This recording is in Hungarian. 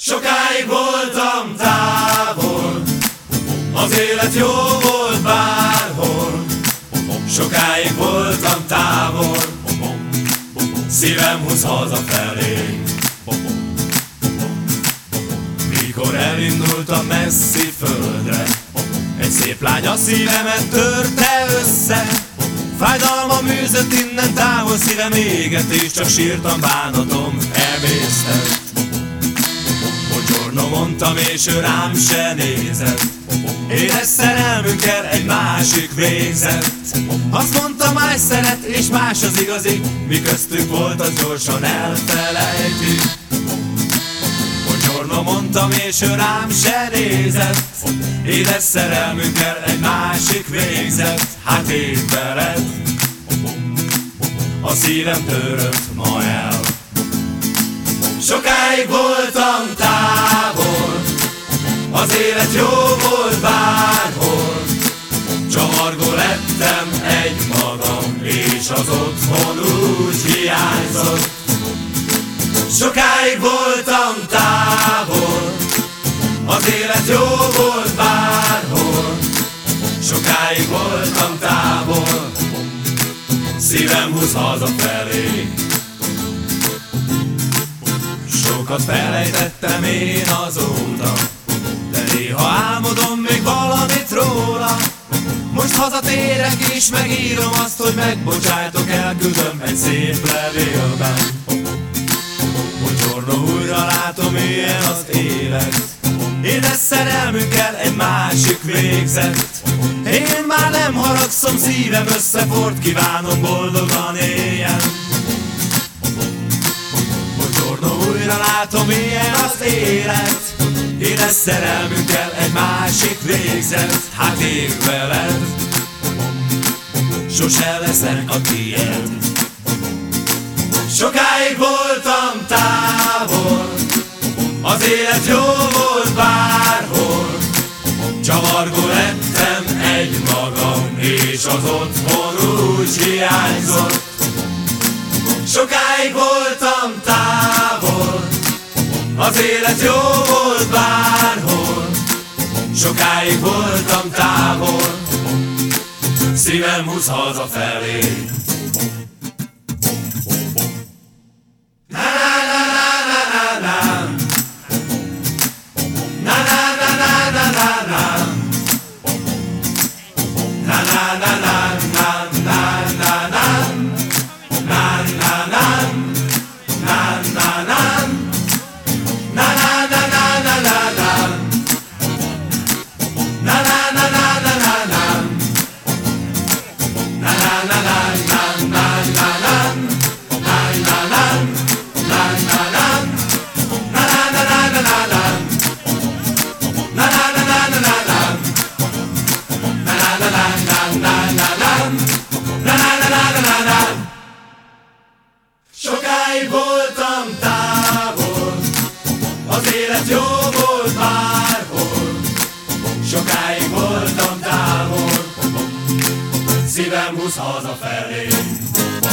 Sokáig voltam távol, az élet jó volt bárhol. Sokáig voltam távol, szívem húz hazafelé. Mikor elindultam messzi földre, egy szép lány a szívemet törte össze. Fájdalmam űzött innen távol, szívem égett, és csak sírtam, bánatom emésztett. Buongiorno mondtam, és ő rám se nézett. Édes szerelmünkkel egy másik végzett. Azt mondta, más szeret, és más az igazi. Mi köztük volt, az gyorsan elfelejti. Buongiorno mondtam, és ő rám se nézett. Édes szerelmünkkel egy másik végzett. Hát én veled a szívem törött ma el. Sokáig voltam távol, az élet jó volt bárhol. Csavargó lettem egymagam, és az otthon úgy hiányzott. Sokáig voltam távol, az élet jó volt bárhol. Sokáig voltam távol, szívem húz hazafelé. Sokat felejtettem én azóta, de néha álmodom még valamit róla. Most hazatérek és megírom azt, hogy megbocsájtok, elküldöm egy szép levélben. Buongiorno, újra látom, ilyen az élet. Édes szerelmünkkel egy másik végzett. Én már nem haragszom, szívem összefort, kívánom boldogan éljen. Újra látom, ilyen az élet. Édes szerelmünkkel egy másik végzett. Hát én veled sose leszek a tiéd. Sokáig voltam távol, az élet jó volt bárhol. Csavargó lettem egymagam, és az otthon úgy hiányzott. Sokáig voltam távol, az élet jó volt bárhol. Sokáig voltam távol, szívem húz hazafelé. Sokáig voltam távol, az élet jó volt bárhol. Sokáig voltam távol, szívem húz hazafelé.